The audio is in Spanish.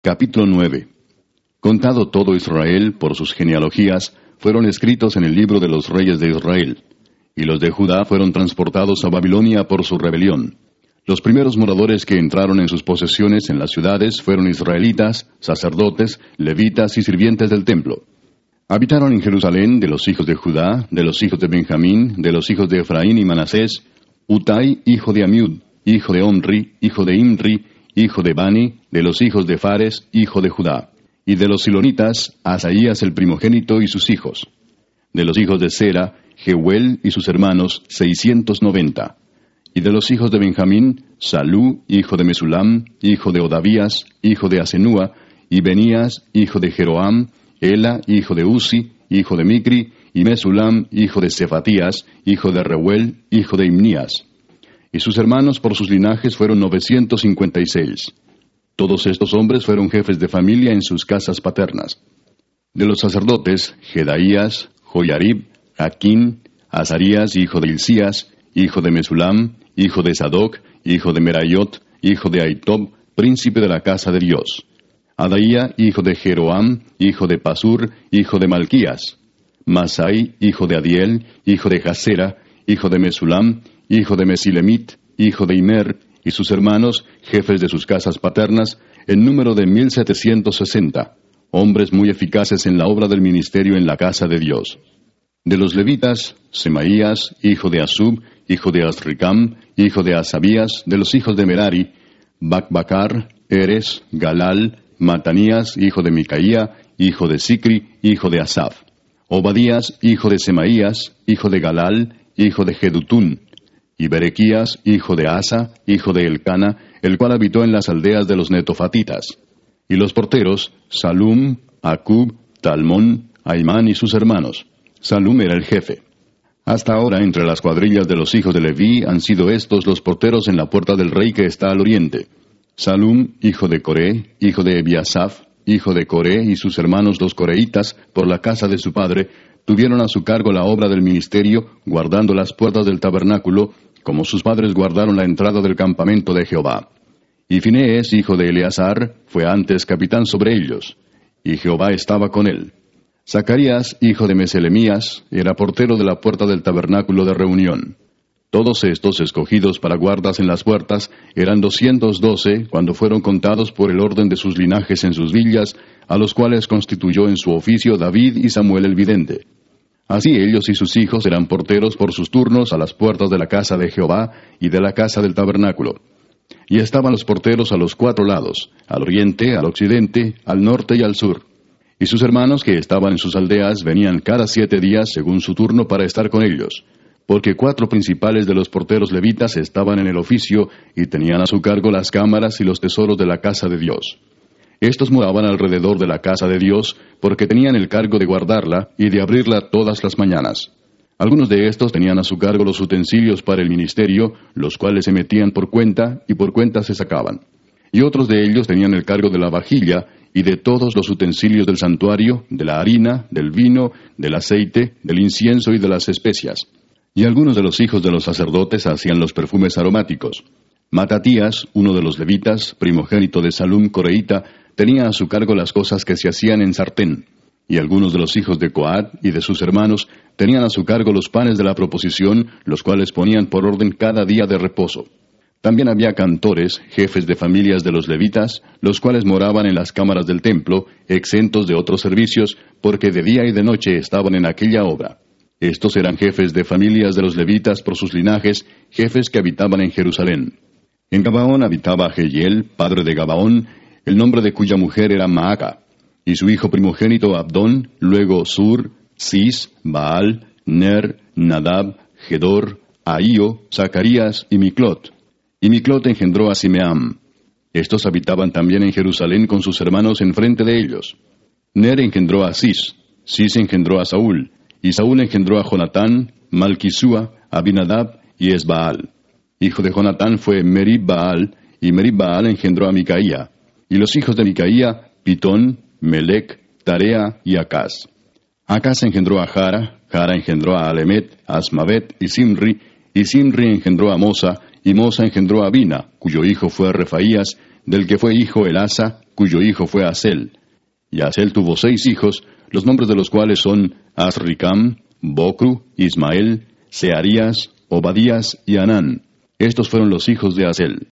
Capítulo 9. Contado todo Israel por sus genealogías, fueron escritos en el libro de los reyes de Israel. Y los de Judá fueron transportados a Babilonia por su rebelión. Los primeros moradores que entraron en sus posesiones en las ciudades fueron israelitas, sacerdotes, levitas y sirvientes del templo. Habitaron en Jerusalén de los hijos de Judá, de los hijos de Benjamín, de los hijos de Efraín y Manasés, Utai, hijo de Amiud, hijo de Omri, hijo de Imri, hijo de Bani, de los hijos de Fares, hijo de Judá. Y de los silonitas, Asaías el primogénito y sus hijos. De los hijos de Sera, Jehuel y sus hermanos, 690. Y de los hijos de Benjamín, Salú, hijo de Mesulam, hijo de Odavías, hijo de Asenúa, y Benías, hijo de Jeroam, Ela, hijo de Uzi, hijo de Micri, y Mesulam, hijo de Cefatías, hijo de Reuel, hijo de Imnías. Y sus hermanos por sus linajes fueron 956. Todos estos hombres fueron jefes de familia en sus casas paternas. De los sacerdotes, Jedaías, Joyarib, Jaquín, Azarías, hijo de Hilcías, hijo de Mesulam, hijo de Sadoc, hijo de Merayot, hijo de Aitob, príncipe de la casa de Dios. Adaía, hijo de Jeroam, hijo de Pasur, hijo de Malquías. Masai, hijo de Adiel, hijo de Jasera, hijo de Mesulam, hijo de Mesilemit, hijo de Imer, y sus hermanos, jefes de sus casas paternas, en número de 1760, hombres muy eficaces en la obra del ministerio en la casa de Dios. De los levitas, Semaías, hijo de Asub, hijo de Azricam, hijo de Asabías, de los hijos de Merari, Bacbacar, Eres, Galal, Matanías, hijo de Micaía, hijo de Sicri, hijo de Asaf. Obadías, hijo de Semaías, hijo de Galal, hijo de Jedutún. Y Berequías, hijo de Asa, hijo de Elcana, el cual habitó en las aldeas de los netofatitas. Y los porteros, Salum, Acub, Talmón, Aimán y sus hermanos. Salum era el jefe. Hasta ahora, entre las cuadrillas de los hijos de Leví, han sido estos los porteros en la puerta del rey que está al oriente. Salum, hijo de Coré, hijo de Ebiasaf, hijo de Coré, y sus hermanos los coreitas, por la casa de su padre, tuvieron a su cargo la obra del ministerio, guardando las puertas del tabernáculo, como sus padres guardaron la entrada del campamento de Jehová. Y Finees, hijo de Eleazar, fue antes capitán sobre ellos, y Jehová estaba con él. Zacarías, hijo de Meselemías, era portero de la puerta del tabernáculo de reunión. Todos estos, escogidos para guardas en las puertas, eran 212 cuando fueron contados por el orden de sus linajes en sus villas, a los cuales constituyó en su oficio David y Samuel el vidente. Así ellos y sus hijos eran porteros por sus turnos a las puertas de la casa de Jehová y de la casa del tabernáculo. Y estaban los porteros a los 4 lados, al oriente, al occidente, al norte y al sur. Y sus hermanos que estaban en sus aldeas venían cada 7 días según su turno para estar con ellos, porque 4 principales de los porteros levitas estaban en el oficio y tenían a su cargo las cámaras y los tesoros de la casa de Dios. Estos moraban alrededor de la casa de Dios, porque tenían el cargo de guardarla y de abrirla todas las mañanas. Algunos de estos tenían a su cargo los utensilios para el ministerio, los cuales se metían por cuenta, y por cuenta se sacaban. Y otros de ellos tenían el cargo de la vajilla, y de todos los utensilios del santuario, de la harina, del vino, del aceite, del incienso y de las especias. Y algunos de los hijos de los sacerdotes hacían los perfumes aromáticos. Matatías, uno de los levitas, primogénito de Salum coreíta, tenía a su cargo las cosas que se hacían en sartén. Y algunos de los hijos de Coat y de sus hermanos tenían a su cargo los panes de la proposición, los cuales ponían por orden cada día de reposo. También había cantores, jefes de familias de los levitas, los cuales moraban en las cámaras del templo, exentos de otros servicios, porque de día y de noche estaban en aquella obra. Estos eran jefes de familias de los levitas por sus linajes, jefes que habitaban en Jerusalén. En Gabaón habitaba Jehiel, padre de Gabaón, el nombre de cuya mujer era Maaca, y su hijo primogénito Abdón, luego Sur, Cis, Baal, Ner, Nadab, Gedor, Ahío, Zacarías y Miclot. Y Miclot engendró a Simeam. Estos habitaban también en Jerusalén con sus hermanos enfrente de ellos. Ner engendró a Cis, Cis engendró a Saúl, y Saúl engendró a Jonatán, Malquisúa, Abinadab y Esbaal. Hijo de Jonatán fue Merib-Baal, y Merib-Baal engendró a Micaía. Y los hijos de Micaía, Pitón, Melec, Tarea y Acaz. Acaz engendró a Jara, Jara engendró a Alemet, Asmavet y Simri engendró a Mosa, y Mosa engendró a Bina, cuyo hijo fue Refaías, del que fue hijo Elasa, cuyo hijo fue Asel. Y Asel tuvo 6 hijos, los nombres de los cuales son Asricam, Bocru, Ismael, Searías, Obadías y Anán. Estos fueron los hijos de Asel.